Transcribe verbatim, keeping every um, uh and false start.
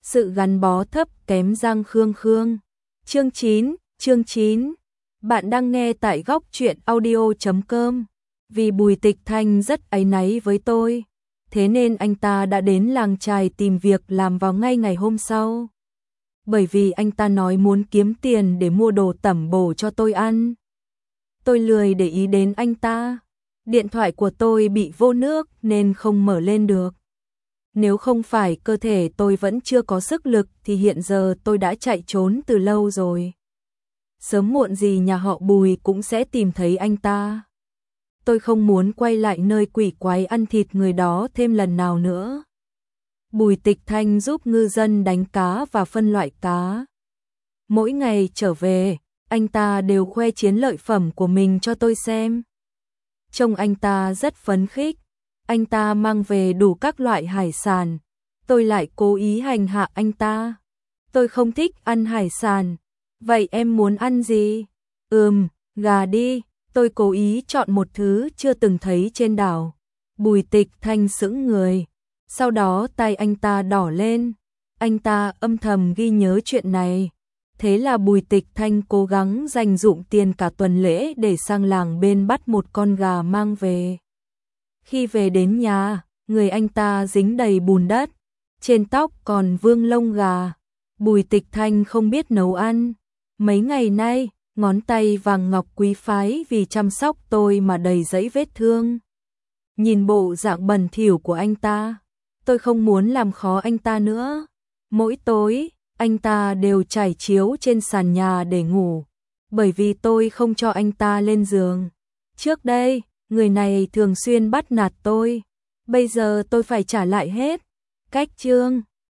Sự gắn bó thấp kém Giang Khương Khương. Chương chín, chương chín. Bạn đang nghe tại góc truyện audio chấm com. Vì Bùi Tịch Thanh rất áy náy với tôi, thế nên anh ta đã đến làng chài tìm việc làm vào ngay ngày hôm sau. Bởi vì anh ta nói muốn kiếm tiền để mua đồ tẩm bổ cho tôi ăn. Tôi lười để ý đến anh ta. Điện thoại của tôi bị vô nước nên không mở lên được. Nếu không phải cơ thể tôi vẫn chưa có sức lực thì hiện giờ tôi đã chạy trốn từ lâu rồi. Sớm muộn gì nhà họ Bùi cũng sẽ tìm thấy anh ta. Tôi không muốn quay lại nơi quỷ quái ăn thịt người đó thêm lần nào nữa. Bùi Tịch Thanh giúp ngư dân đánh cá và phân loại cá. Mỗi ngày trở về, anh ta đều khoe chiến lợi phẩm của mình cho tôi xem. Trông anh ta rất phấn khích. Anh ta mang về đủ các loại hải sản. Tôi lại cố ý hành hạ anh ta. Tôi không thích ăn hải sản. Vậy em muốn ăn gì? Ừm, gà đi. Tôi cố ý chọn một thứ chưa từng thấy trên đảo. Bùi Tịch Thanh sững người. Sau đó tay anh ta đỏ lên. Anh ta âm thầm ghi nhớ chuyện này. Thế là Bùi Tịch Thanh cố gắng dành dụm tiền cả tuần lễ để sang làng bên bắt một con gà mang về. Khi về đến nhà, người anh ta dính đầy bùn đất, trên tóc còn vương lông gà. Bùi Tịch Thanh không biết nấu ăn. Mấy ngày nay, ngón tay vàng ngọc quý phái vì chăm sóc tôi mà đầy dẫy vết thương. Nhìn bộ dạng bẩn thỉu của anh ta, tôi không muốn làm khó anh ta nữa. Mỗi tối, anh ta đều trải chiếu trên sàn nhà để ngủ, bởi vì tôi không cho anh ta lên giường. Trước đây, người này thường xuyên bắt nạt tôi, bây giờ tôi phải trả lại hết. Cách chương